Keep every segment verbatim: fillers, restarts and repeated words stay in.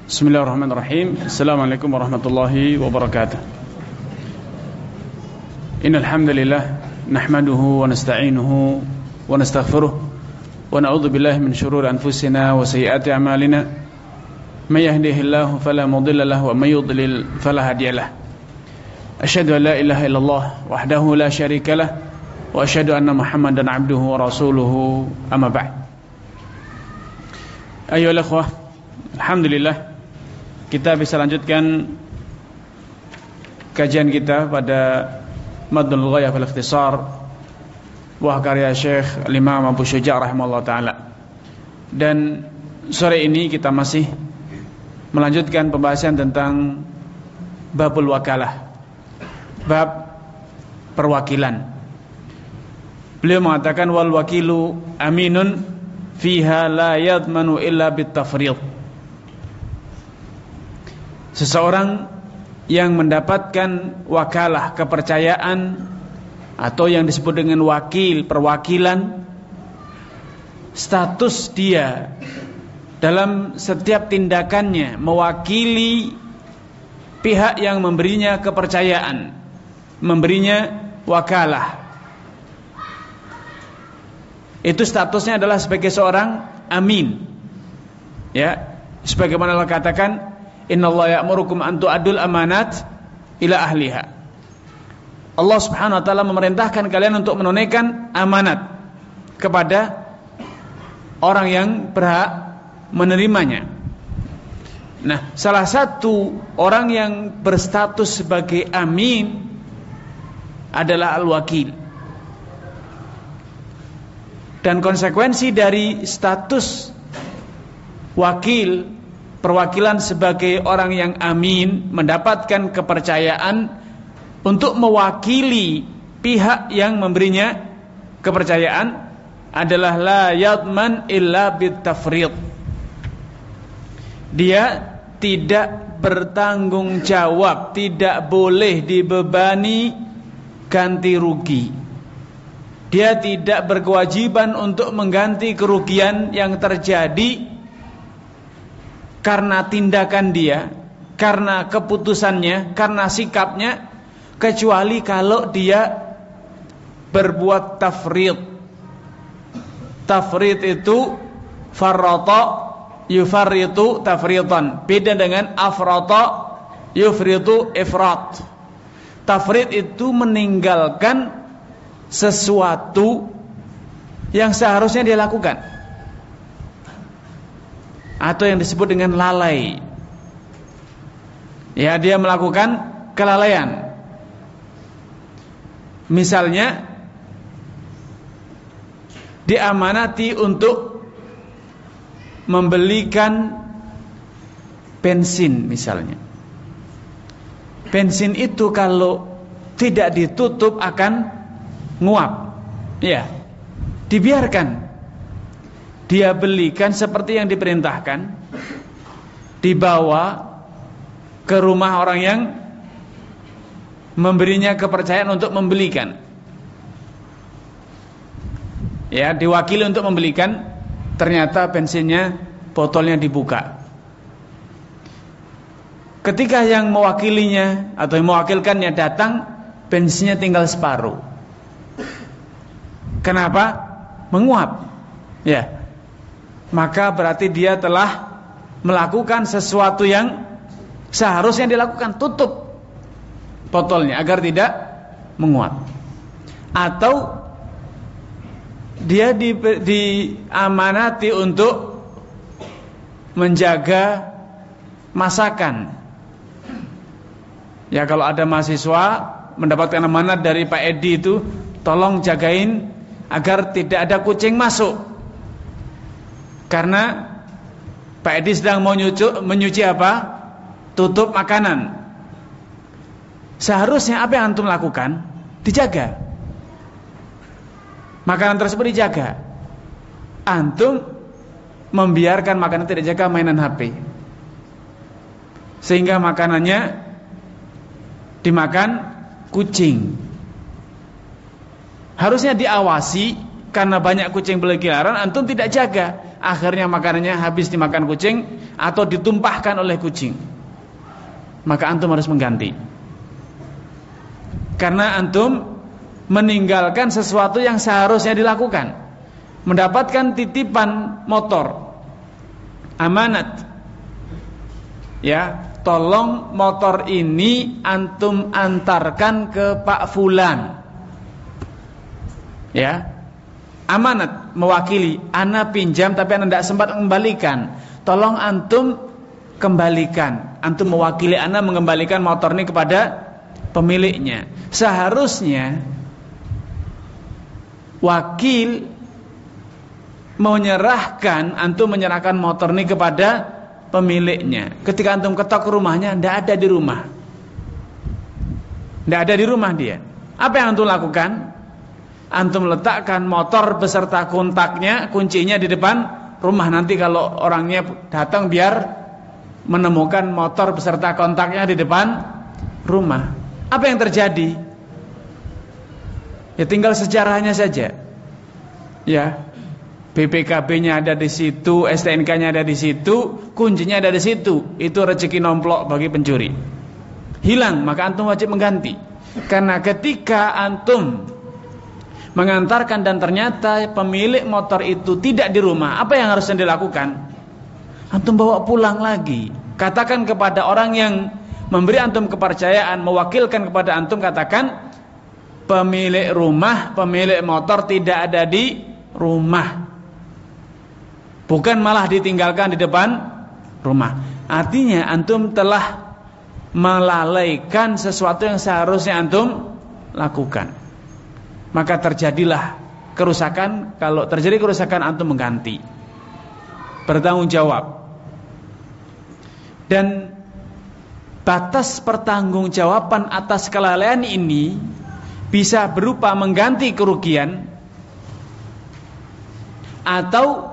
Bismillahirrahmanirrahim. Assalamualaikum warahmatullahi wabarakatuh. Innal hamdalillah nahmaduhu wa nasta'inuhu wa nastaghfiruh wa na'udzu billahi min shururi anfusina wa sayyiati a'malina. May yahdihillahu fala mudilla lahu wa may yudlil fala hadiyalah. Asyhadu an la ilaha illallah wahdahu la syarika lah wa asyhadu anna Muhammadan 'abduhu wa rasuluhu amma ba'd. Ayyuhal ikhwah, alhamdulillah kita bisa lanjutkan kajian kita pada Madnul Ghayah fil Ikhtisar, buah karya Syekh Al-Imam Abu Syuja' rahimahullah ta'ala. Dan sore ini kita masih melanjutkan pembahasan tentang babul wakalah, bab perwakilan. Beliau mengatakan wal wakilu aminun fiha la yadmanu illa bit tafrid. Seseorang yang mendapatkan wakalah, kepercayaan, atau yang disebut dengan wakil, perwakilan, status dia dalam setiap tindakannya mewakili pihak yang memberinya kepercayaan, memberinya wakalah. Itu statusnya adalah sebagai seorang amin. Ya, sebagaimana Allah katakan, innallaha ya'murukum an tu'addul amanat ila ahliha. Allah Subhanahu wa taala memerintahkan kalian untuk menunaikan amanat kepada orang yang berhak menerimanya. Nah, salah satu orang yang berstatus sebagai amin adalah al-wakil. Dan konsekuensi dari status wakil, perwakilan sebagai orang yang amin, mendapatkan kepercayaan untuk mewakili pihak yang memberinya kepercayaan, adalah la yadman illa bit tafrid. Dia tidak bertanggung jawab, tidak boleh dibebani ganti rugi. Dia tidak berkewajiban untuk mengganti kerugian yang terjadi karena tindakan dia, karena keputusannya, karena sikapnya, kecuali kalau dia berbuat tafrid. Tafrid itu farrata yufarritu tafridan. Beda dengan afrata yufritu ifrat. Tafrid itu meninggalkan sesuatu yang seharusnya dia lakukan, atau yang disebut dengan lalai. Ya, dia melakukan kelalaian. Misalnya diamanati untuk membelikan bensin misalnya. Bensin itu kalau tidak ditutup akan nguap. Ya, dibiarkan. Dia belikan seperti yang diperintahkan, dibawa ke rumah orang yang memberinya kepercayaan untuk membelikan. Ya, diwakili untuk membelikan, ternyata bensinnya, botolnya dibuka. Ketika yang mewakilinya atau yang mewakilkannya datang, bensinnya tinggal separuh. Kenapa? Menguap. Ya. Maka berarti dia telah melakukan sesuatu yang seharusnya dilakukan. Tutup botolnya agar tidak menguap. Atau dia di, diamanati untuk menjaga masakan. Ya, kalau ada mahasiswa mendapatkan amanat dari Pak Edi itu, tolong jagain agar tidak ada kucing masuk. Karena Pak Edi sedang mau nyuci, menyuci apa? Tutup makanan. Seharusnya apa yang antum lakukan? Dijaga. Makanan tersebut dijaga. Antum membiarkan makanan tidak dijaga, mainan H P, sehingga makanannya dimakan kucing. Harusnya diawasi karena banyak kucing berkeliaran, antum tidak jaga, akhirnya makanannya habis dimakan kucing atau ditumpahkan oleh kucing, maka antum harus mengganti. Karena antum meninggalkan sesuatu yang seharusnya dilakukan. Mendapatkan titipan motor, amanat, ya, tolong motor ini antum antarkan ke Pak Fulan, ya, amanat, mewakili, ana pinjam tapi ana tidak sempat mengembalikan, tolong antum kembalikan. Antum mewakili ana mengembalikan motor ini kepada pemiliknya. Seharusnya wakil menyerahkan, antum menyerahkan motor ini kepada pemiliknya. Ketika antum ketok ke rumahnya, tidak ada di rumah, tidak ada di rumah dia. Apa yang antum lakukan? Antum letakkan motor beserta kontaknya, kuncinya di depan rumah. Nanti kalau orangnya datang biar menemukan motor beserta kontaknya di depan rumah. Apa yang terjadi? Ya tinggal sejarahnya saja. Ya, B P K B-nya ada di situ, S T N K-nya ada di situ, kuncinya ada di situ. Itu rezeki nomplok bagi pencuri. Hilang, maka antum wajib mengganti. Karena ketika antum mengantarkan dan ternyata pemilik motor itu tidak di rumah, apa yang harusnya dilakukan? Antum bawa pulang lagi. Katakan kepada orang yang memberi antum kepercayaan, mewakilkan kepada antum, katakan pemilik rumah, pemilik motor tidak ada di rumah. Bukan malah ditinggalkan di depan rumah. Artinya antum telah melalaikan sesuatu yang seharusnya antum lakukan. Maka terjadilah kerusakan. Kalau terjadi kerusakan, antum mengganti, bertanggung jawab. Dan batas pertanggungjawaban atas kelalaian ini bisa berupa mengganti kerugian atau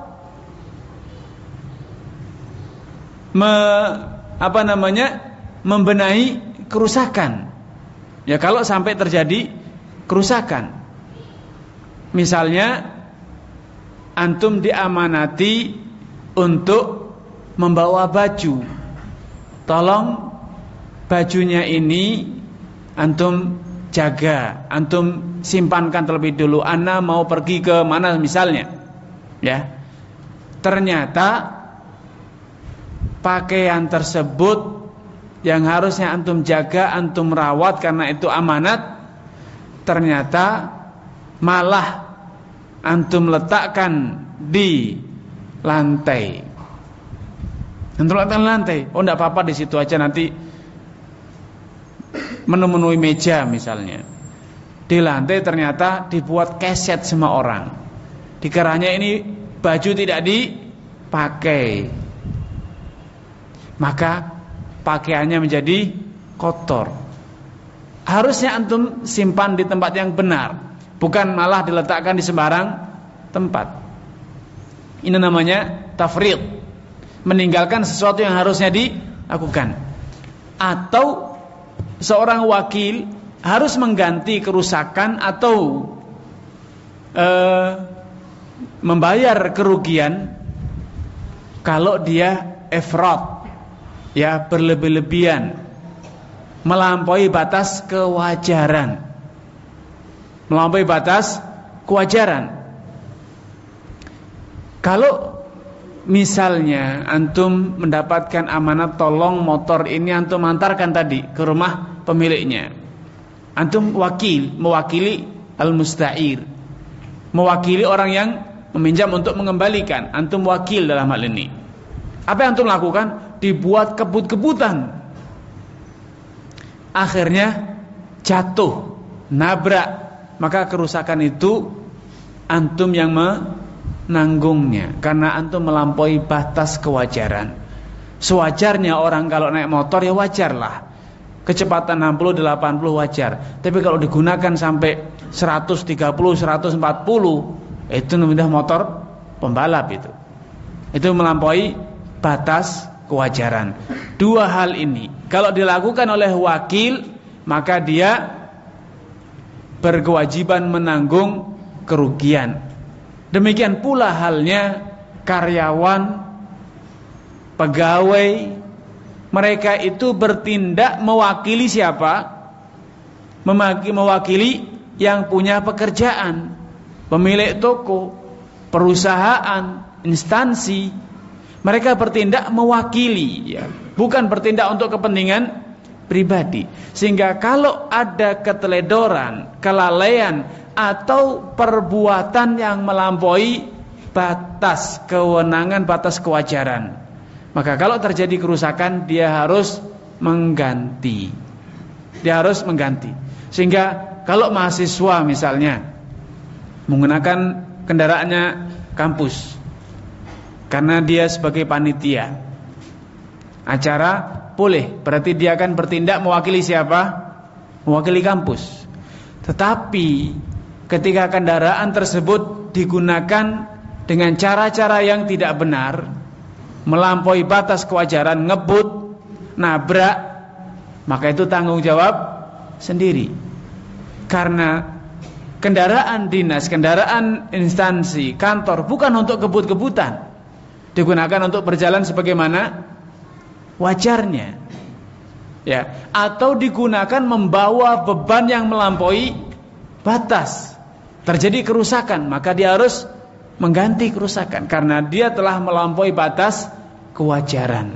Me, apa namanya membenahi kerusakan. Ya, kalau sampai terjadi kerusakan, misalnya antum diamanati untuk membawa baju, tolong bajunya ini antum jaga, antum simpankan terlebih dulu, ana mau pergi ke mana misalnya, ya, ternyata pakaian tersebut yang harusnya antum jaga, antum rawat karena itu amanat, ternyata malah antum letakkan di lantai. Antum letakkan di lantai. Oh, enggak apa-apa, di situ aja, nanti memenuhi meja misalnya. Di lantai ternyata dibuat keset sama orang. Dikiranya ini baju tidak dipakai, maka pakaiannya menjadi kotor. Harusnya antum simpan di tempat yang benar, bukan malah diletakkan di sembarang tempat. Ini namanya tafrid, meninggalkan sesuatu yang harusnya dilakukan. Atau seorang wakil harus mengganti kerusakan atau uh, membayar kerugian kalau dia ifrat, ya, berlebih-lebihan, melampaui batas kewajaran, melampaui batas kewajaran. Kalau misalnya antum mendapatkan amanat, tolong motor ini antum antarkan tadi ke rumah pemiliknya, antum wakil, mewakili al-musta'ir, mewakili orang yang meminjam untuk mengembalikan, antum wakil dalam hal ini. Apa yang antum lakukan? Dibuat kebut-kebutan, akhirnya jatuh, nabrak, maka kerusakan itu antum yang menanggungnya, karena antum melampaui batas kewajaran. Sewajarnya orang kalau naik motor ya wajarlah, kecepatan enam puluh delapan puluh wajar. Tapi kalau digunakan sampai seratus tiga puluh seratus empat puluh, itu namanya motor pembalap, itu itu melampaui batas kewajaran. Dua hal ini kalau dilakukan oleh wakil, maka dia berkewajiban menanggung kerugian. Demikian pula halnya karyawan, pegawai, mereka itu bertindak mewakili siapa? Mewakili yang punya pekerjaan, pemilik toko, perusahaan, instansi. Mereka bertindak mewakili, ya, bukan bertindak untuk kepentingan pribadi. Sehingga kalau ada keteledoran, kelalaian atau perbuatan yang melampaui batas kewenangan, batas kewajaran, maka kalau terjadi kerusakan, dia harus mengganti. Dia harus mengganti. Sehingga kalau mahasiswa misalnya menggunakan kendaraannya kampus, karena dia sebagai panitia acara, boleh, berarti dia akan bertindak mewakili siapa? Mewakili kampus. Tetapi ketika kendaraan tersebut digunakan dengan cara-cara yang tidak benar, melampaui batas kewajaran, ngebut, nabrak, maka itu tanggung jawab sendiri. Karena kendaraan dinas, kendaraan instansi, kantor bukan untuk kebut-kebutan, digunakan untuk berjalan sebagaimana wajarnya, ya, atau digunakan membawa beban yang melampaui batas. Terjadi kerusakan, maka dia harus mengganti kerusakan karena dia telah melampaui batas kewajaran.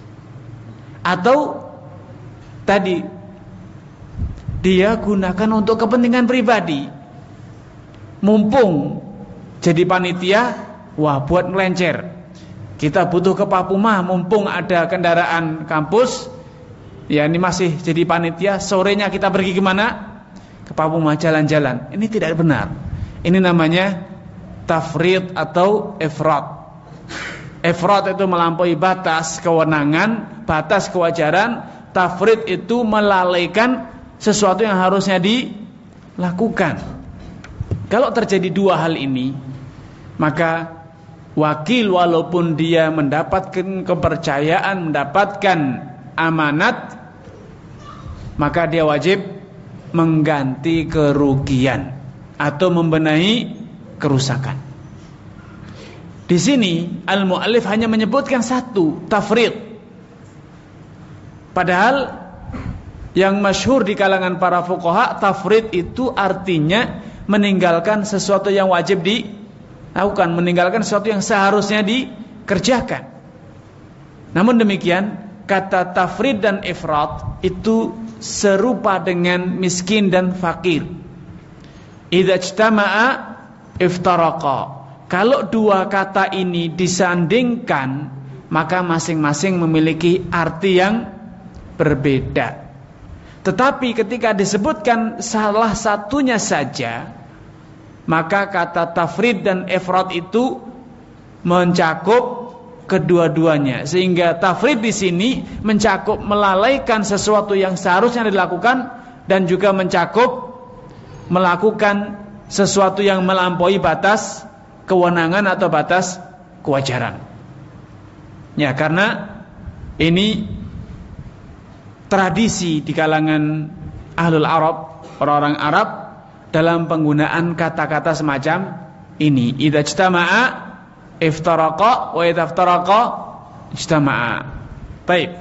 Atau tadi dia gunakan untuk kepentingan pribadi, mumpung jadi panitia, wah, buat melencer, kita butuh ke Papuma, mumpung ada kendaraan kampus, ya, ini masih jadi panitia, sorenya kita pergi kemana? Ke Papuma, jalan-jalan. Ini tidak benar. Ini namanya tafrid atau ifrat. Ifrat itu melampaui batas kewenangan, batas kewajaran. Tafrid itu melalaikan sesuatu yang harusnya dilakukan. Kalau terjadi dua hal ini, maka wakil walaupun dia mendapatkan kepercayaan, mendapatkan amanat, maka dia wajib mengganti kerugian atau membenahi kerusakan. Di sini al-mu'allif hanya menyebutkan satu, tafrid. Padahal yang masyhur di kalangan para fuqaha, tafrid itu artinya meninggalkan sesuatu yang wajib dilakukan, meninggalkan sesuatu yang seharusnya dikerjakan. Namun demikian, kata tafrid dan ifrat itu serupa dengan miskin dan fakir. Idza ijtama'a iftaraqa. Kalau dua kata ini disandingkan, maka masing-masing memiliki arti yang berbeda. Tetapi ketika disebutkan salah satunya saja, maka kata tafrid dan ifrat itu mencakup kedua-duanya. Sehingga tafrid di sini mencakup melalaikan sesuatu yang seharusnya dilakukan dan juga mencakup melakukan sesuatu yang melampaui batas kewenangan atau batas kewajaran. Ya, karena ini tradisi di kalangan ahlul Arab, orang-orang Arab, dalam penggunaan kata-kata semacam ini. Idza ijtama'a iftaraqa wa idza iftaraqa ijtama'a. Baik.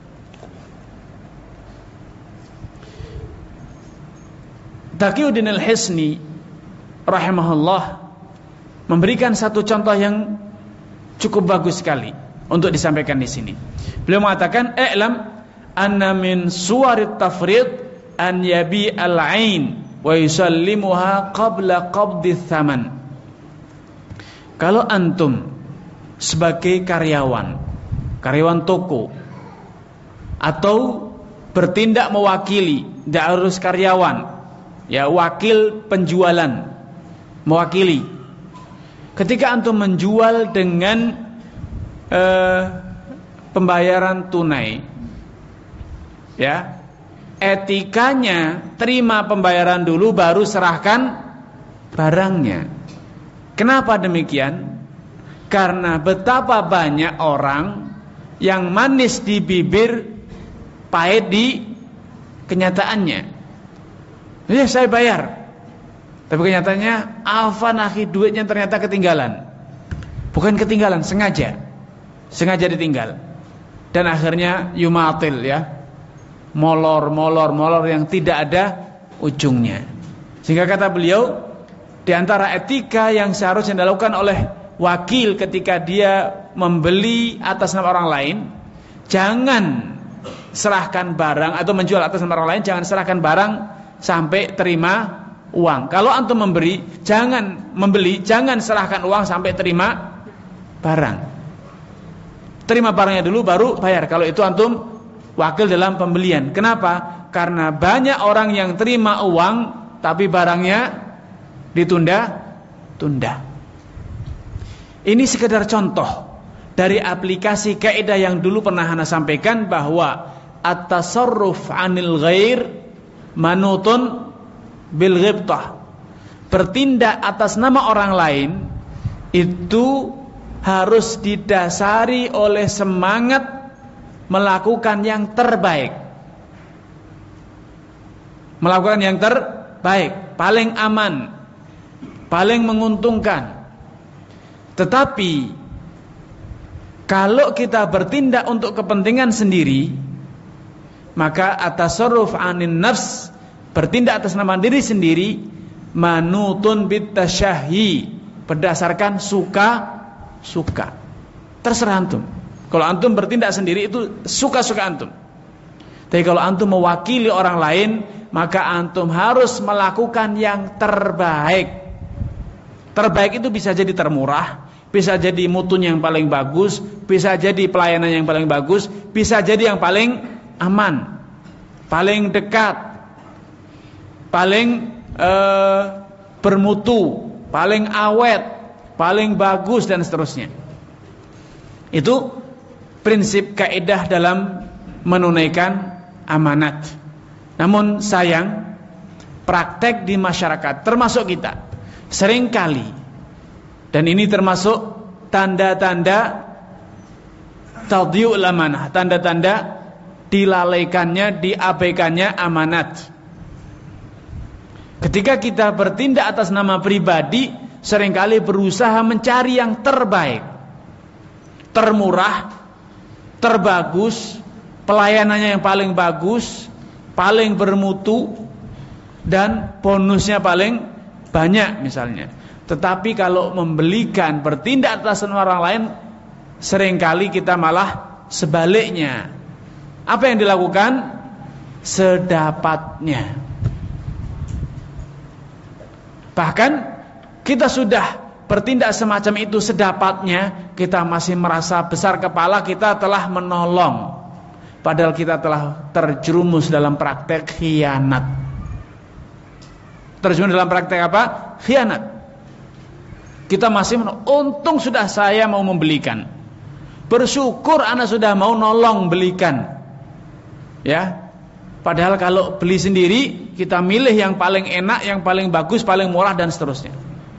Taqiyuddin al-Hisni rahimahullah memberikan satu contoh yang cukup bagus sekali untuk disampaikan di sini. Beliau mengatakan, "I'lam anna min suwarit tafrid an yabi al-ain wa yusallimuha qabla qabdi thaman." Kalau antum sebagai karyawan, karyawan toko, atau bertindak mewakili, tidak harus karyawan, ya, wakil penjualan, mewakili. Ketika antum menjual dengan eh, pembayaran tunai, ya, etikanya terima pembayaran dulu baru serahkan barangnya. Kenapa demikian? Karena betapa banyak orang yang manis di bibir, pahit di kenyataannya. Ya, saya bayar, Tapi kenyataannya afan akhi, duitnya ternyata ketinggalan. Bukan ketinggalan, sengaja. Sengaja ditinggal. Dan akhirnya yumatil ya. Molor, molor, molor yang tidak ada ujungnya. Sehingga kata beliau, di antara etika yang seharusnya dilakukan oleh wakil ketika dia membeli atas nama orang lain, jangan serahkan barang atau menjual atas nama orang lain, jangan serahkan barang sampai terima uang. Kalau antum memberi, jangan membeli, jangan serahkan uang sampai terima barang. Terima barangnya dulu baru bayar. Kalau itu antum wakil dalam pembelian. Kenapa? Karena banyak orang yang terima uang tapi barangnya ditunda-tunda. Ini sekedar contoh dari aplikasi kaidah yang dulu pernah ana sampaikan, bahwa at-tasarruf 'anil ghair manutun bil ghibtah. Bertindak atas nama orang lain itu harus didasari oleh semangat melakukan yang terbaik. Melakukan yang terbaik, paling aman, paling menguntungkan. Tetapi kalau kita bertindak untuk kepentingan sendiri, maka at-tasarruf 'anin nafs, bertindak atas nama diri sendiri, manutun bitasyahi, berdasarkan suka-suka. Terserah antum. Kalau antum bertindak sendiri itu suka-suka antum. Tapi kalau antum mewakili orang lain, maka antum harus melakukan yang terbaik. Terbaik itu bisa jadi termurah, bisa jadi mutunya yang paling bagus, bisa jadi pelayanan yang paling bagus, bisa jadi yang paling aman, paling dekat, paling eh, bermutu, paling awet, paling bagus dan seterusnya. Itu prinsip kaidah dalam menunaikan amanat. Namun sayang, praktek di masyarakat termasuk kita seringkali, dan ini termasuk tanda-tanda tadyi'ul amanah, tanda-tanda dilalaikannya, diabaikannya amanat. Ketika kita bertindak atas nama pribadi, seringkali berusaha mencari yang terbaik, termurah, terbagus, pelayanannya yang paling bagus, paling bermutu, dan bonusnya paling banyak misalnya. Tetapi kalau membelikan, bertindak atas nama orang lain, seringkali kita malah sebaliknya. Apa yang dilakukan? Sedapatnya. Bahkan kita sudah bertindak semacam itu sedapatnya, kita masih merasa besar kepala, kita telah menolong, padahal kita telah terjerumus dalam praktek khianat. Terjerumus dalam praktek apa? Khianat. Kita masih menolong. Untung sudah saya mau membelikan, bersyukur anak sudah mau nolong belikan, ya. Padahal kalau beli sendiri, kita milih yang paling enak, yang paling bagus, paling murah dan seterusnya.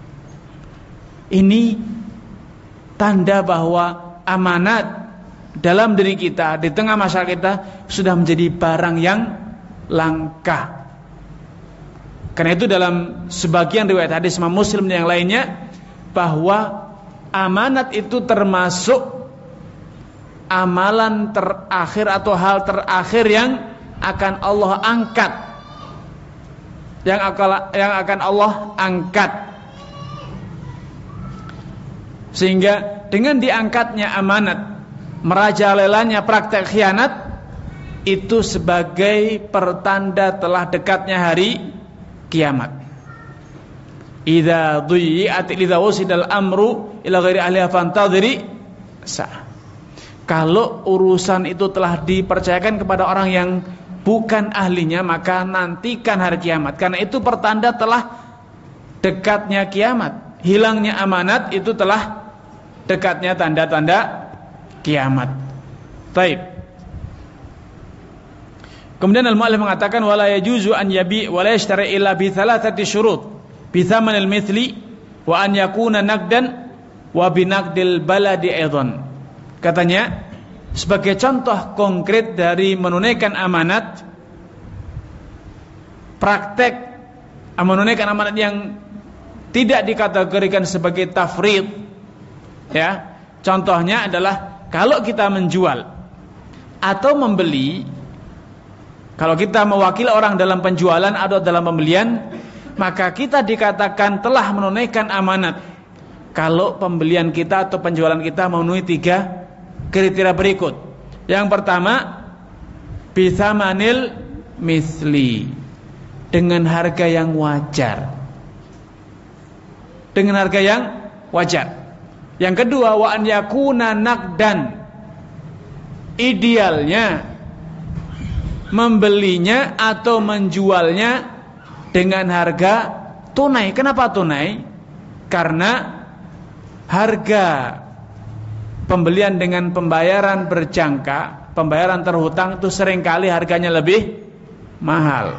Ini tanda bahwa amanat dalam diri kita, di tengah masyarakat kita, sudah menjadi barang yang langka. Karena itu dalam sebagian riwayat hadis Imam Muslim dan yang lainnya, bahwa amanat itu termasuk amalan terakhir atau hal terakhir yang akan Allah angkat, yang akan yang akan Allah angkat. Sehingga dengan diangkatnya amanat, merajalelanya praktek khianat, itu sebagai pertanda telah dekatnya hari kiamat. Idza dhuyyi'at idza wasidal amru ila ghairi ahliha fantadhiri sa. Kalau urusan itu telah dipercayakan kepada orang yang bukan ahlinya, maka nantikan hari kiamat. Karena itu pertanda telah dekatnya kiamat. Hilangnya amanat itu telah dekatnya tanda-tanda kiamat. Baik. Kemudian al-mu'allif mengatakan wala yajuzu an yabi wa la yashtari illa bi thalathati syurut, bi thamanil mithli wa an yakuna naqdan wa bi naqdil baladi aidan. Katanya sebagai contoh konkret dari menunaikan amanat, praktek menunaikan amanat yang tidak dikategorikan sebagai tafrid. Ya, contohnya adalah kalau kita menjual atau membeli, kalau kita mewakili orang dalam penjualan atau dalam pembelian, maka kita dikatakan telah menunaikan amanat kalau pembelian kita atau penjualan kita memenuhi tiga kriteria berikut. Yang pertama, bithamanil misli, dengan harga yang wajar, dengan harga yang wajar. Yang kedua, wa an yakuna naqdan, idealnya membelinya atau menjualnya dengan harga tunai. Kenapa tunai? Karena harga pembelian dengan pembayaran berjangka, pembayaran terhutang itu seringkali harganya lebih mahal.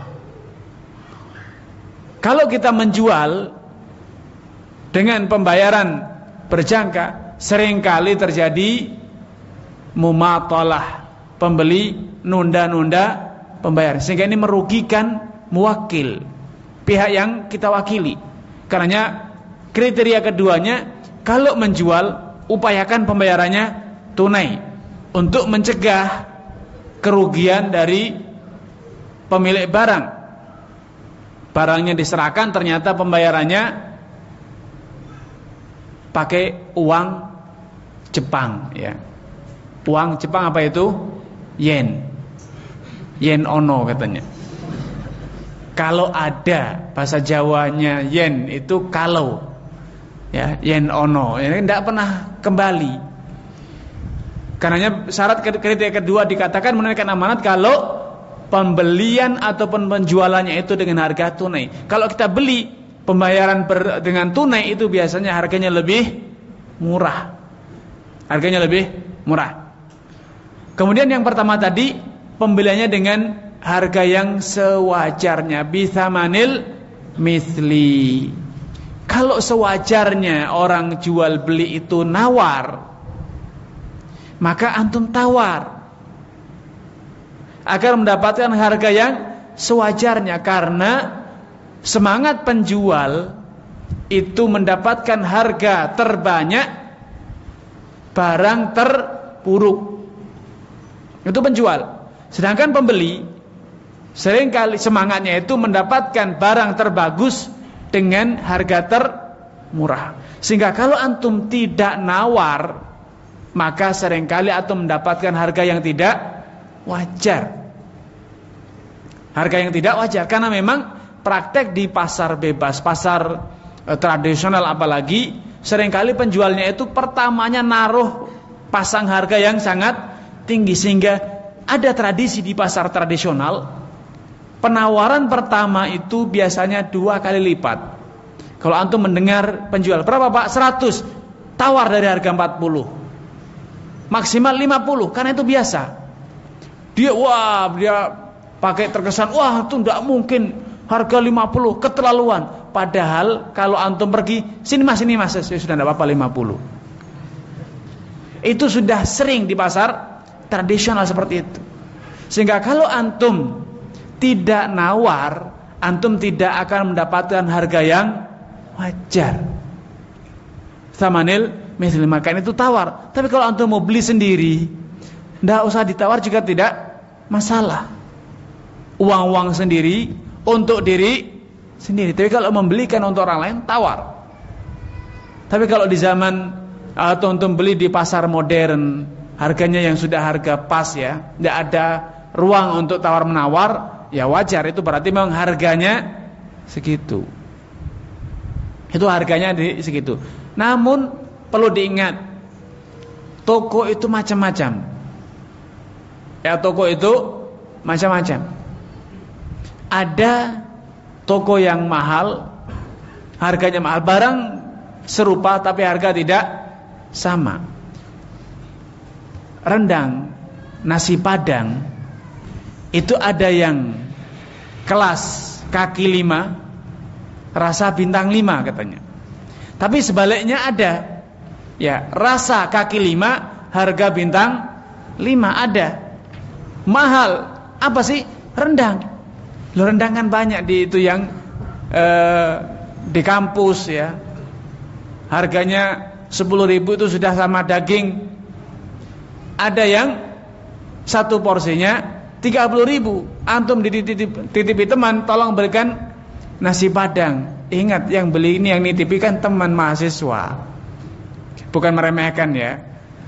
Kalau kita menjual dengan pembayaran berjangka, seringkali terjadi mumatalah, pembeli nunda-nunda pembayaran, sehingga ini merugikan muwakil, pihak yang kita wakili. Karenanya kriteria keduanya, kalau menjual upayakan pembayarannya tunai untuk mencegah kerugian dari pemilik barang. Barangnya diserahkan, ternyata pembayarannya pakai uang Jepang, ya. Uang Jepang apa itu? Yen. Yen ono katanya. Kalau ada, bahasa Jawanya yen itu kalau, ya, yen ono, ini tidak pernah kembali. Karenanya syarat kriteria kedua dikatakan menunaikan amanat kalau pembelian ataupun penjualannya itu dengan harga tunai. Kalau kita beli pembayaran ber, dengan tunai itu biasanya harganya lebih murah. Harganya lebih murah. Kemudian yang pertama tadi, pembeliannya dengan harga yang sewajarnya, bithamanil misli. Kalau sewajarnya orang jual beli itu nawar, maka antum tawar agar mendapatkan harga yang sewajarnya, karena semangat penjual itu mendapatkan harga terbanyak, barang terburuk. Itu penjual. Sedangkan pembeli seringkali semangatnya itu mendapatkan barang terbagus dengan harga termurah. Sehingga kalau antum tidak nawar, maka seringkali antum mendapatkan harga yang tidak wajar. Harga yang tidak wajar, karena memang praktek di pasar bebas, pasar eh, tradisional apalagi, seringkali penjualnya itu pertamanya naruh pasang harga yang sangat tinggi, sehingga ada tradisi di pasar tradisional, penawaran pertama itu biasanya dua kali lipat. Kalau antum mendengar penjual, berapa Pak? seratus, tawar dari harga empat puluh, maksimal lima puluh, karena itu biasa. Dia wah, dia pakai terkesan, wah itu tidak mungkin harga lima puluh, keterlaluan. Padahal kalau antum pergi, sini mas, sini mas, sudah tidak apa-apa lima puluh. Itu sudah sering di pasar tradisional seperti itu. Sehingga kalau antum tidak nawar, antum tidak akan mendapatkan harga yang wajar. Thamanil misli, maka itu tawar. Tapi kalau antum mau beli sendiri, tidak usah ditawar juga tidak masalah. Uang-uang sendiri untuk diri sendiri. Tapi kalau membelikan untuk orang lain, tawar. Tapi kalau di zaman atau antum beli di pasar modern, harganya yang sudah harga pas, ya, tidak ada ruang untuk tawar menawar, ya wajar. Itu berarti memang harganya segitu. Itu harganya di segitu. Namun perlu diingat, toko itu macam-macam. Ya, toko itu macam-macam. Ada toko yang mahal, harganya mahal, barang serupa tapi harga tidak sama. Rendang, nasi padang itu ada yang kelas kaki lima, rasa bintang lima katanya. Tapi sebaliknya ada, ya, rasa kaki lima, harga bintang lima ada. Mahal apa sih? Rendang. Loh, rendang kan banyak di itu yang eh, di kampus ya, harganya sepuluh ribu itu sudah sama daging. Ada yang satu porsinya tiga puluh ribu. Antum dititip, titipi teman, tolong berikan nasi padang. Ingat, yang beli ini, yang nitipi kan teman mahasiswa, bukan meremehkan ya.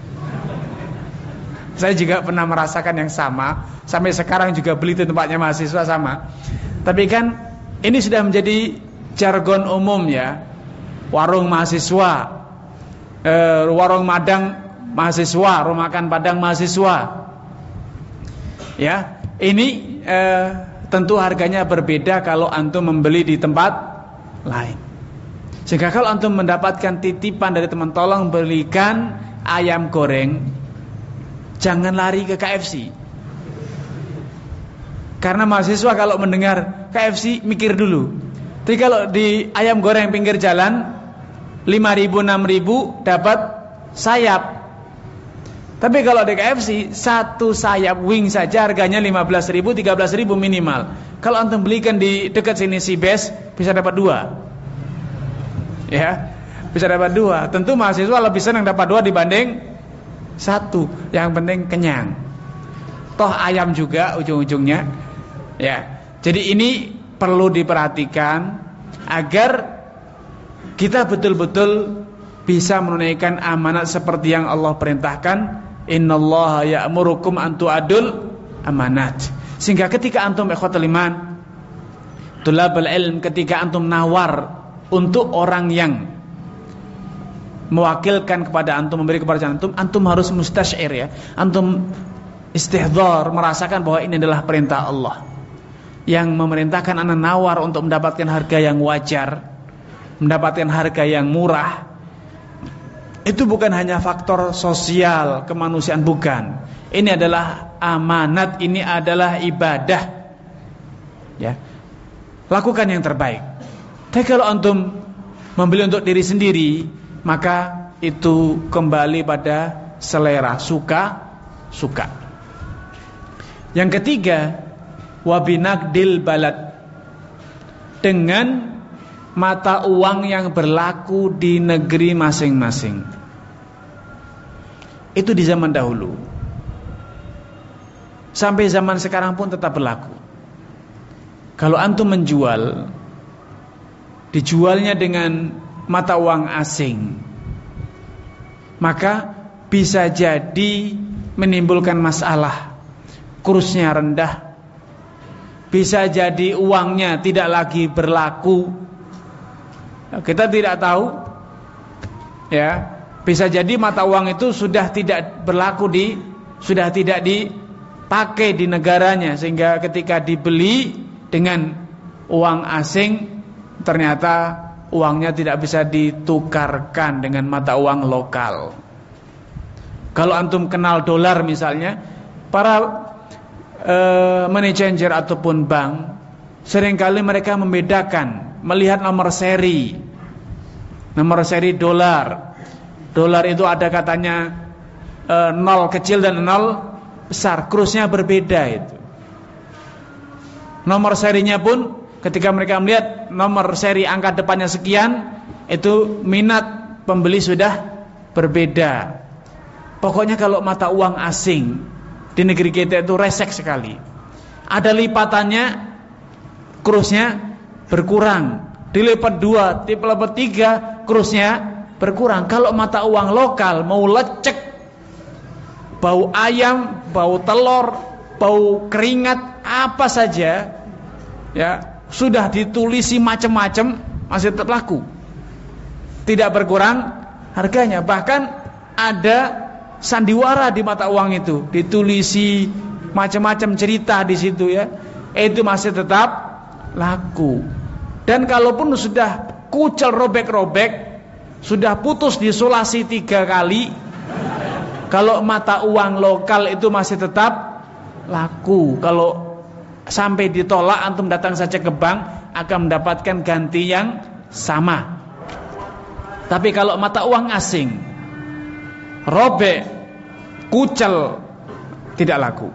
Saya juga pernah merasakan yang sama. Sampai sekarang juga beli di tempatnya mahasiswa sama. Tapi kan ini sudah menjadi jargon umum ya. Warung mahasiswa, eh, warung madang mahasiswa, rumah makan padang mahasiswa. Ya, ini eh, tentu harganya berbeda kalau antum membeli di tempat lain. Sehingga kalau antum mendapatkan titipan dari teman, tolong belikan ayam goreng, jangan lari ke K F C. Karena mahasiswa kalau mendengar K F C mikir dulu. Tapi kalau di ayam goreng pinggir jalan lima ribu, enam ribu dapat sayap. Tapi kalau di K F C satu sayap wing saja harganya lima belas ribu, tiga belas ribu minimal. Kalau antum belikan di dekat sini si Best bisa dapat dua. Ya, bisa dapat dua. Tentu mahasiswa lebih senang dapat dua dibanding satu. Yang penting kenyang. Toh ayam juga ujung-ujungnya. Ya. Jadi ini perlu diperhatikan agar kita betul-betul bisa menunaikan amanat seperti yang Allah perintahkan. Innallaha ya'murukum an tu'adul amanat. Sehingga ketika antum ikhwatul iman, tulabul ilm, ketika antum nawar untuk orang yang mewakilkan kepada antum, memberi kepada antum, antum harus mustasyir ya. Antum istihdhar, merasakan bahwa ini adalah perintah Allah yang memerintahkan anak nawar untuk mendapatkan harga yang wajar, mendapatkan harga yang murah. Itu bukan hanya faktor sosial, kemanusiaan, bukan. Ini adalah amanat, ini adalah ibadah. Ya. Lakukan yang terbaik. Tapi kalau antum membeli untuk diri sendiri, maka itu kembali pada selera, suka, suka. Yang ketiga, wabinakdil balad, dengan mata uang yang berlaku di negeri masing-masing. Itu di zaman dahulu. Sampai zaman sekarang pun tetap berlaku. Kalau antum menjual, dijualnya dengan mata uang asing, maka bisa jadi menimbulkan masalah. Kursnya rendah, bisa jadi uangnya tidak lagi berlaku. Kita tidak tahu, ya. Bisa jadi mata uang itu sudah tidak berlaku di, sudah tidak dipakai di negaranya, sehingga ketika dibeli dengan uang asing, ternyata uangnya tidak bisa ditukarkan dengan mata uang lokal. Kalau antum kenal dolar misalnya, para uh, money changer ataupun bank, seringkali mereka membedakan, melihat nomor seri, nomor seri dolar. Dolar itu ada katanya e, nol kecil dan nol besar, kursnya berbeda itu. Nomor serinya pun ketika mereka melihat nomor seri angka depannya sekian, itu minat pembeli sudah berbeda. Pokoknya kalau mata uang asing di negeri kita itu resek sekali. Ada lipatannya, kursnya berkurang. Dilipat dua, dilipat tiga, kursnya berkurang. Kalau mata uang lokal mau lecek, bau ayam, bau telur, bau keringat, apa saja, ya sudah ditulisi macam-macam, masih tetap laku, tidak berkurang harganya. Bahkan ada sandiwara di mata uang itu, ditulisi macam-macam cerita di situ ya, itu masih tetap laku. Dan kalaupun sudah kucel, robek-robek, sudah putus disolasi tiga kali, kalau mata uang lokal itu masih tetap laku. Kalau sampai ditolak, antum datang saja ke bank akan mendapatkan ganti yang sama. Tapi kalau mata uang asing, robek, kucel, tidak laku.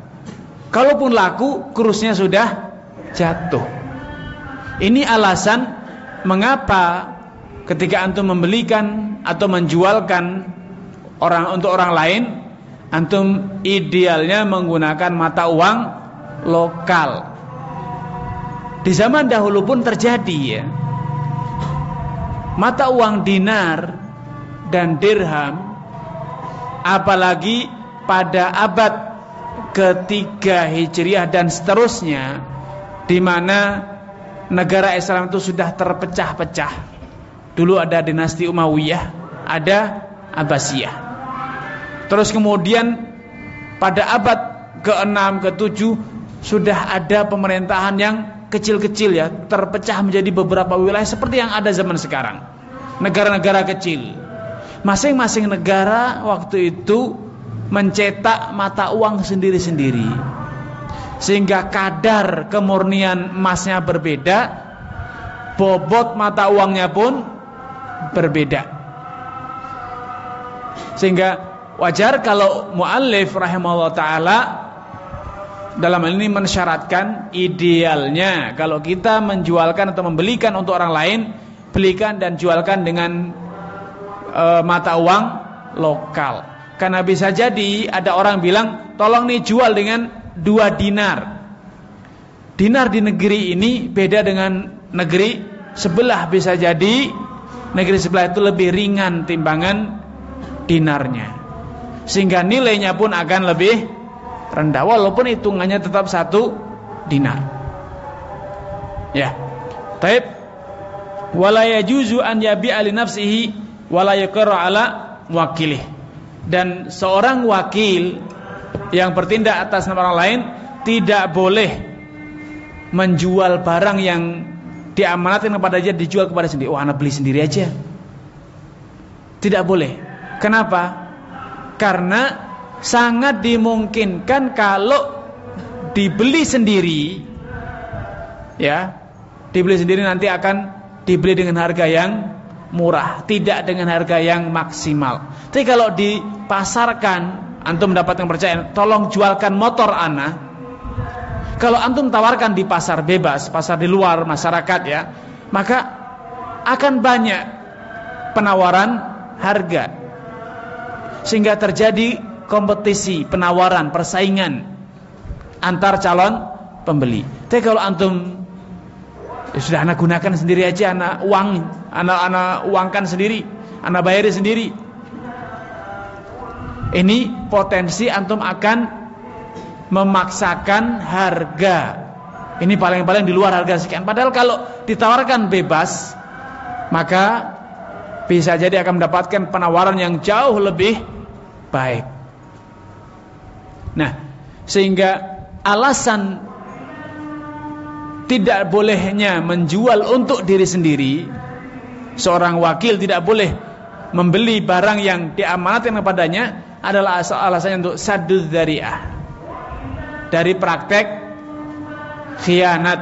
Kalaupun laku, kursnya sudah jatuh. Ini alasan mengapa ketika antum membelikan atau menjualkan orang untuk orang lain, antum idealnya menggunakan mata uang lokal. Di zaman dahulu pun terjadi ya. Mata uang dinar dan dirham, apalagi pada abad ketiga Hijriah dan seterusnya, di mana negara Islam itu sudah terpecah-pecah. Dulu ada dinasti Umayyah, ada Abbasiyah. Terus kemudian pada abad keenam, ketujuh sudah ada pemerintahan yang kecil-kecil ya, terpecah menjadi beberapa wilayah seperti yang ada zaman sekarang. Negara-negara kecil. Masing-masing negara waktu itu mencetak mata uang sendiri-sendiri. Sehingga kadar kemurnian emasnya berbeda, bobot mata uangnya pun berbeda. Sehingga wajar kalau muallif rahimahullah ta'ala dalam hal ini mensyaratkan idealnya kalau kita menjualkan atau membelikan untuk orang lain, belikan dan jualkan dengan e, mata uang lokal. Karena bisa jadi ada orang bilang, tolong nih jual dengan dua dinar. Dinar di negeri ini beda dengan negeri sebelah. Bisa jadi negeri sebelah itu lebih ringan timbangan dinarnya, sehingga nilainya pun akan lebih rendah walaupun hitungannya tetap satu dinar. Ya. Taib. Wala yajuzu an yabi'a li nafsihi wala yaqra ala wakilih. Dan seorang wakil yang bertindak atas nama orang lain tidak boleh menjual barang yang diamanatkan kepada dia dijual kepada sendiri. Oh, anak beli sendiri aja. Tidak boleh. Kenapa? Karena sangat dimungkinkan kalau dibeli sendiri, ya, dibeli sendiri nanti akan dibeli dengan harga yang murah, tidak dengan harga yang maksimal. Tapi kalau dipasarkan, antum mendapatkan kepercayaan, tolong jualkan motor ana. Kalau antum tawarkan di pasar bebas, pasar di luar masyarakat ya, maka akan banyak penawaran harga, sehingga terjadi kompetisi, penawaran, persaingan antar calon pembeli. Tapi kalau antum ya sudah anak gunakan sendiri aja, anak uang, anak anak uangkan sendiri, anak bayari sendiri. Ini potensi antum akan memaksakan harga. Ini paling-paling di luar harga sekian. Padahal kalau ditawarkan bebas, maka bisa jadi akan mendapatkan penawaran yang jauh lebih baik. Nah, sehingga alasan tidak bolehnya menjual untuk diri sendiri, seorang wakil tidak boleh membeli barang yang diamanatkan kepadanya adalah alasannya untuk sadduz dzari'ah, dari praktek khianat,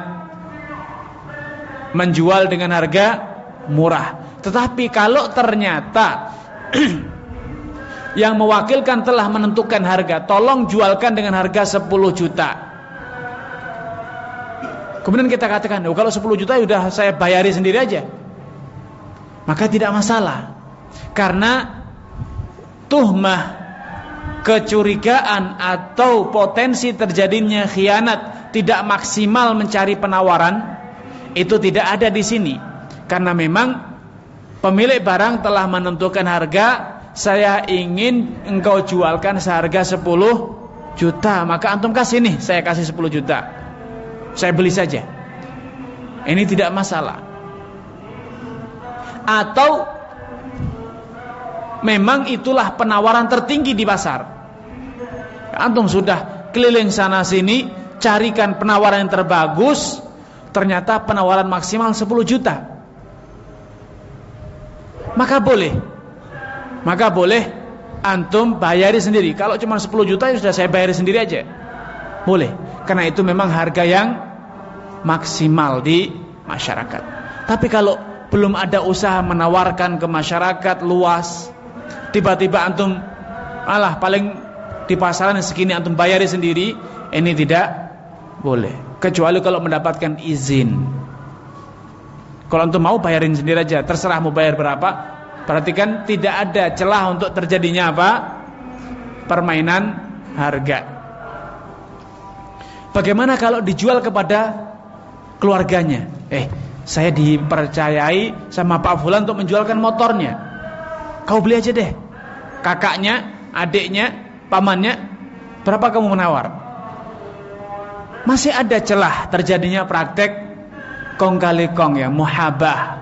menjual dengan harga murah. Tetapi kalau ternyata yang mewakilkan telah menentukan harga, tolong jualkan dengan harga sepuluh juta. Kemudian kita katakan, oh, kalau sepuluh juta sudah saya bayari sendiri aja, maka tidak masalah. Karena tuhmah, kecurigaan atau potensi terjadinya khianat, tidak maksimal mencari penawaran, itu tidak ada di sini. Karena memang pemilik barang telah menentukan harga, saya ingin engkau jualkan seharga sepuluh juta, maka antum kasih nih, saya kasih sepuluh juta, saya beli saja. Ini tidak masalah. Atau memang itulah penawaran tertinggi di pasar, antum sudah keliling sana sini, carikan penawaran yang terbagus, ternyata penawaran maksimal sepuluh juta, maka boleh Maka boleh antum bayari sendiri. Kalau cuma sepuluh juta ya sudah saya bayari sendiri aja, boleh. Karena itu memang harga yang maksimal di masyarakat. Tapi kalau belum ada usaha menawarkan ke masyarakat luas, tiba-tiba antum alah paling di pasaran segini antum bayari sendiri, ini tidak boleh. Kecuali kalau mendapatkan izin. Kalau antum mau bayarin sendiri aja, terserah mau bayar berapa. Berarti kan tidak ada celah untuk terjadinya apa? Permainan harga. Bagaimana kalau dijual kepada keluarganya? Eh, saya dipercayai sama Pak Fulan untuk menjualkan motornya. Kau beli aja deh. Kakaknya, adiknya, pamannya, berapa kamu menawar? Masih ada celah terjadinya praktek kong kali kong, ya, muhabah.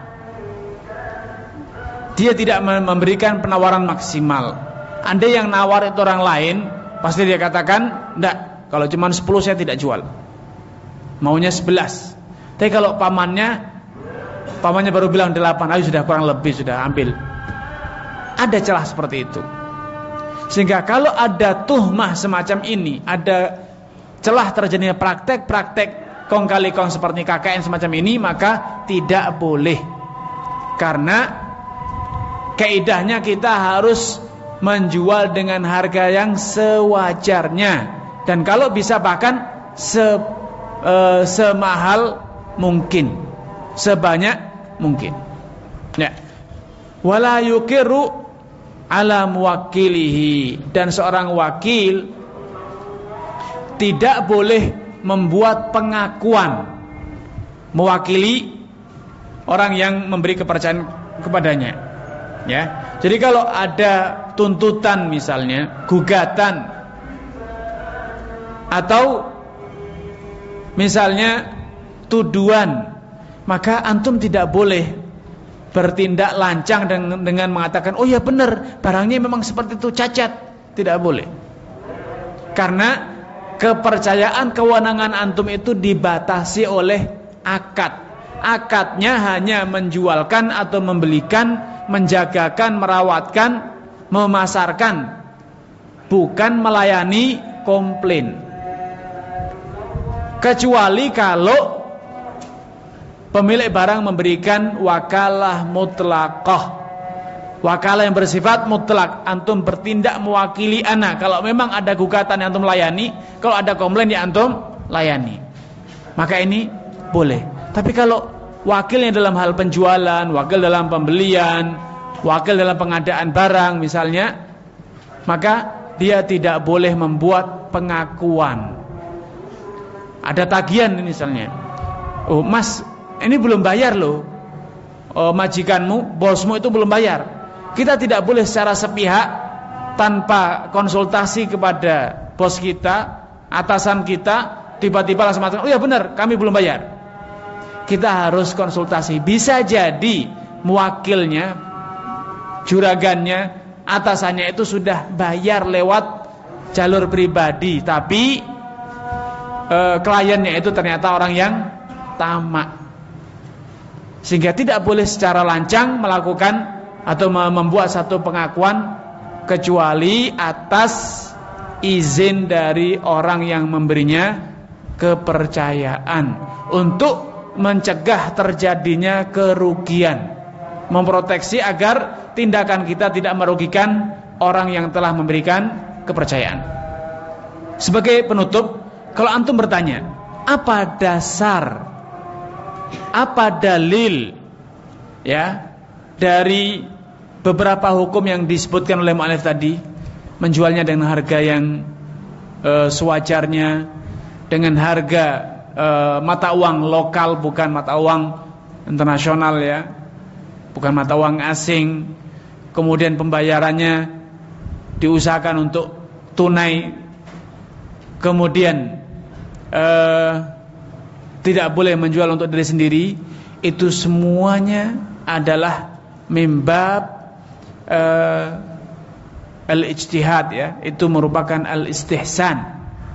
Dia tidak memberikan penawaran maksimal. Andai yang nawar itu orang lain, pasti dia katakan, enggak, kalau cuma sepuluh saya tidak jual, maunya sebelas. Tapi kalau pamannya Pamannya baru bilang delapan, ayo sudah kurang lebih, sudah ambil. Ada celah seperti itu. Sehingga kalau ada tuhmah semacam ini, ada celah terjadinya praktek-praktek kong kali kong seperti K K N semacam ini, maka tidak boleh. Karena kaidahnya kita harus menjual dengan harga yang sewajarnya, dan kalau bisa bahkan se, e, semahal mungkin, sebanyak mungkin. Ya. Wala yukiru ala muwakilihi, dan seorang wakil tidak boleh membuat pengakuan mewakili orang yang memberi kepercayaan kepadanya. Ya. Jadi kalau ada tuntutan misalnya, gugatan, atau misalnya tuduhan, maka antum tidak boleh bertindak lancang dengan, dengan mengatakan, oh ya benar, barangnya memang seperti itu, cacat. Tidak boleh. Karena kepercayaan kewenangan antum itu dibatasi oleh akad. Akadnya hanya menjualkan atau membelikan, menjagakan, merawatkan, memasarkan, bukan melayani komplain. Kecuali kalau pemilik barang memberikan wakalah mutlaqah, wakalah yang bersifat mutlak. Antum bertindak mewakili ana. Kalau memang ada gugatan yang antum layani, kalau ada komplain ya antum layani, maka ini boleh. Tapi kalau wakilnya dalam hal penjualan, wakil dalam pembelian, wakil dalam pengadaan barang misalnya, maka dia tidak boleh membuat pengakuan. Ada tagihan misalnya, oh mas, ini belum bayar loh, oh, majikanmu, bosmu itu belum bayar. Kita tidak boleh secara sepihak tanpa konsultasi kepada bos kita, atasan kita, tiba-tiba langsung mengatakan, oh ya benar, kami belum bayar. Kita harus konsultasi. Bisa jadi muwakilnya, juragannya, atasannya itu sudah bayar lewat jalur pribadi, tapi e, kliennya itu ternyata orang yang tamak. Sehingga tidak boleh secara lancang melakukan atau membuat satu pengakuan kecuali atas izin dari orang yang memberinya kepercayaan, untuk mencegah terjadinya kerugian, memproteksi agar tindakan kita tidak merugikan orang yang telah memberikan kepercayaan. Sebagai penutup, kalau antum bertanya, apa dasar, apa dalil ya dari beberapa hukum yang disebutkan oleh mu'allif tadi, menjualnya dengan harga yang e, sewajarnya, dengan harga e, mata uang lokal, bukan mata uang internasional ya, bukan mata uang asing. Kemudian pembayarannya diusahakan untuk tunai. Kemudian e, tidak boleh menjual untuk diri sendiri. Itu semuanya adalah mimbab Uh, al-ijtihad ya, itu merupakan al-istihsan.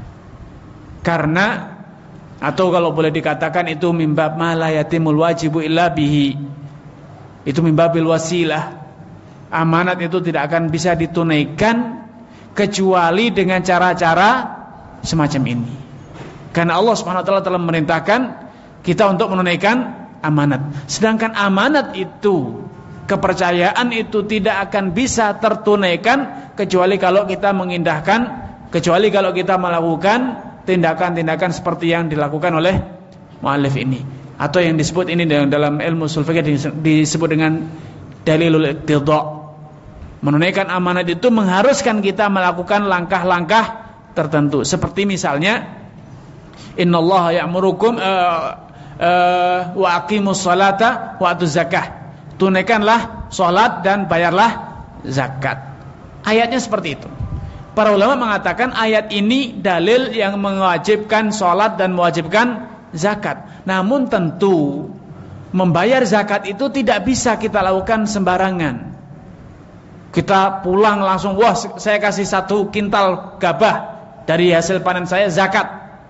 Karena, atau kalau boleh dikatakan itu mimbab ma la yatimul wajibu illa bihi, itu mimbabil wasilah. Amanat itu tidak akan bisa ditunaikan kecuali dengan cara-cara semacam ini. Karena Allah Subhanahu wa taala telah memerintahkan kita untuk menunaikan amanat. Sedangkan amanat itu, kepercayaan itu tidak akan bisa tertunaikan kecuali kalau kita mengindahkan, kecuali kalau kita melakukan tindakan-tindakan seperti yang dilakukan oleh mu'allif ini. atau yang disebut ini dalam ilmu ushul fikih disebut dengan dalilul iqtida. Menunaikan amanat itu mengharuskan kita melakukan langkah-langkah tertentu, seperti misalnya innallaha ya'murukum uh, uh, wa aqimus salata wa atuz zakah. Tunaikanlah salat dan bayarlah zakat. Ayatnya seperti itu. Para ulama mengatakan ayat ini dalil yang mewajibkan salat dan mewajibkan zakat. Namun tentu membayar zakat itu tidak bisa kita lakukan sembarangan. Kita pulang langsung, wah saya kasih satu kintal gabah dari hasil panen saya zakat,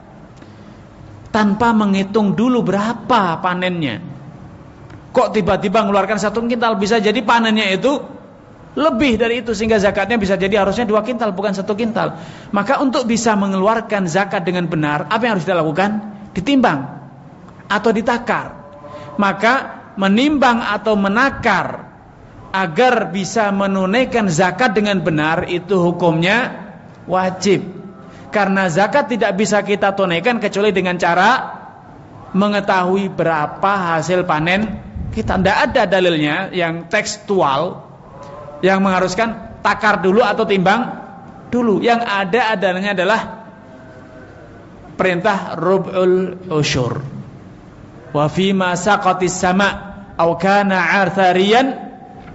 tanpa menghitung dulu berapa panennya. Kok tiba-tiba mengeluarkan satu kintal, bisa jadi panennya itu lebih dari itu, sehingga zakatnya bisa jadi harusnya dua kintal bukan satu kintal. Maka untuk bisa mengeluarkan zakat dengan benar, apa yang harus kita lakukan? Ditimbang atau ditakar. Maka menimbang atau menakar agar bisa menunaikan zakat dengan benar itu hukumnya wajib. Karena zakat tidak bisa kita tunaikan kecuali dengan cara mengetahui berapa hasil panen kita. Tidak ada dalilnya yang tekstual yang mengharuskan takar dulu atau timbang dulu. Yang ada adanya adalah perintah rub'ul usyur. Wa fi ma saqatis sama' aw kana 'arthariyan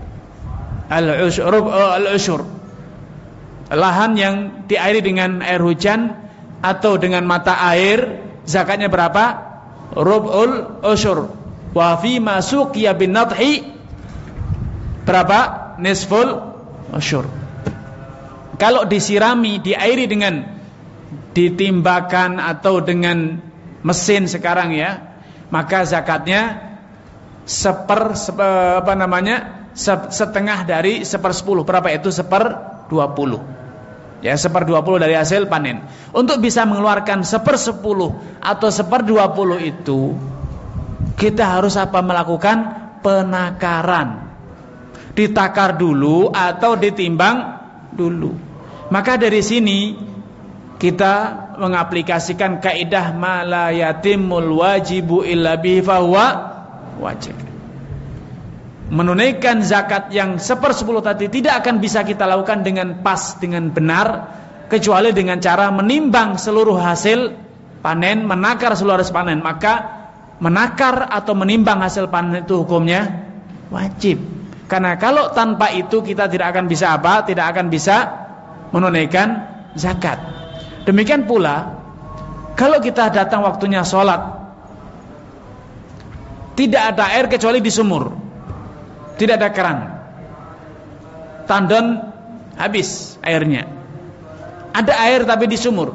al-usyur, lahan yang diairi dengan air hujan atau dengan mata air, zakatnya berapa? Rub'ul usyur. Wa fi ma suqiya bin nadhi, berapa? Nisful usyur. Kalau disirami, diairi dengan ditimbakan atau dengan mesin sekarang ya, maka zakatnya seper, seper apa namanya? setengah dari sepersepuluh. Berapa itu? Seper dua puluh. Ya, seper dua puluh dari hasil panen. Untuk bisa mengeluarkan sepersepuluh atau seper dua puluh itu, kita harus apa? Melakukan penakaran. Ditakar dulu atau ditimbang dulu. Maka dari sini kita mengaplikasikan kaidah ma la yatimul wajibu illa bihi fahuwa wajib. Menunaikan zakat yang sepersepuluh tadi tidak akan bisa kita lakukan dengan pas, dengan benar, kecuali dengan cara menimbang seluruh hasil panen, menakar seluruh hasil panen. Maka menakar atau menimbang hasil panen itu hukumnya wajib. Karena kalau tanpa itu kita tidak akan bisa apa? Tidak akan bisa menunaikan zakat. Demikian pula kalau kita datang waktunya sholat, tidak ada air kecuali di sumur, tidak ada keran, tandon habis airnya. Ada air tapi di sumur.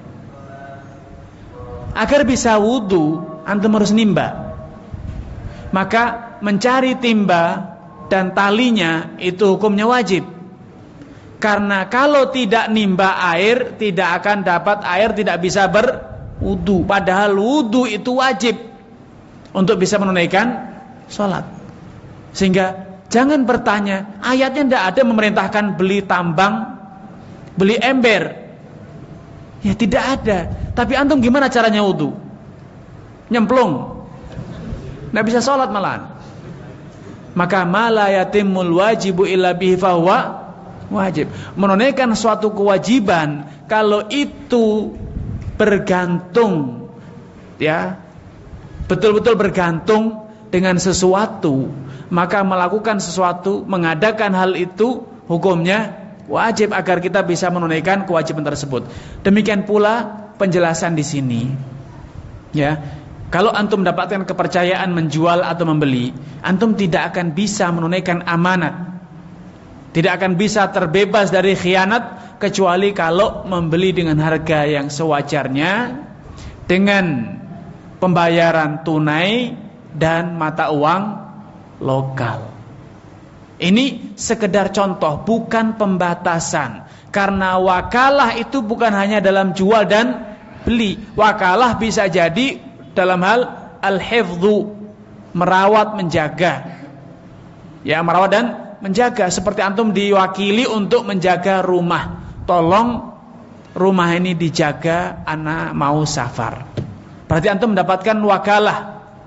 Agar bisa wudu, antum harus nimba. Maka mencari timba dan talinya itu hukumnya wajib. Karena kalau tidak nimba air, tidak akan dapat air, tidak bisa berwudu. Padahal wudu itu wajib untuk bisa menunaikan sholat. Sehingga jangan bertanya, ayatnya tidak ada memerintahkan beli tambang, beli ember. Ya tidak ada. Tapi antum gimana caranya wudu? Nyemplung, tidak bisa sholat malahan. Maka ma la yatimul wajibu illa bihi fahuwa wajib. Menunaikan suatu kewajiban kalau itu bergantung, ya betul-betul bergantung dengan sesuatu, maka melakukan sesuatu, mengadakan hal itu hukumnya wajib agar kita bisa menunaikan kewajiban tersebut. Demikian pula penjelasan di sini. Ya, kalau antum mendapatkan kepercayaan menjual atau membeli, antum tidak akan bisa menunaikan amanat, tidak akan bisa terbebas dari khianat kecuali kalau membeli dengan harga yang sewajarnya, dengan pembayaran tunai dan mata uang lokal. Ini sekedar contoh, bukan pembatasan. Karena wakalah itu bukan hanya dalam jual dan beli. Wakalah bisa jadi dalam hal al-hifdhu, merawat, menjaga. Ya, merawat dan menjaga. Seperti antum diwakili untuk menjaga rumah. Tolong rumah ini dijaga, anak mau safar. Berarti antum mendapatkan wakalah.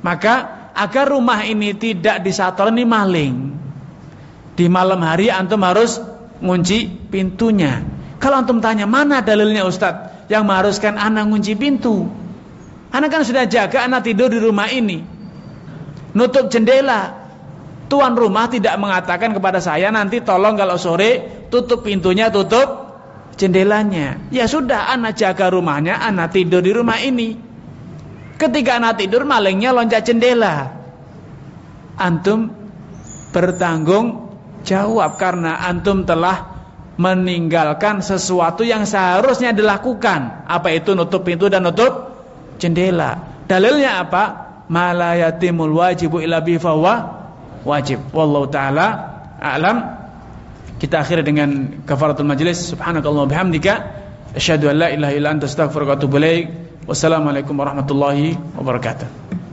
Maka agar rumah ini tidak disatroni maling, di malam hari antum harus ngunci pintunya. Kalau antum tanya, mana dalilnya Ustadz yang mengharuskan anak ngunci pintu? Anak kan sudah jaga, anak tidur di rumah ini, nutup jendela. Tuan rumah tidak mengatakan kepada saya, nanti tolong kalau sore tutup pintunya, tutup jendelanya. Ya sudah, anak jaga rumahnya, anak tidur di rumah ini. Ketika anak tidur, malingnya loncat jendela, antum bertanggung jawab karena antum telah meninggalkan sesuatu yang seharusnya dilakukan. Apa itu? Nutup pintu dan nutup jendela. Dalilnya apa? Ma la yatimul wajibu illa bi fahuwa wajib. Wallahu taala a'lam. Kita akhiri dengan kafaratul majlis. Subhanakallahumma bihamdika asyhadu an la ilaha illa anta astaghfiruka wa atubu ilaik. Wassalamualaikum warahmatullahi wabarakatuh.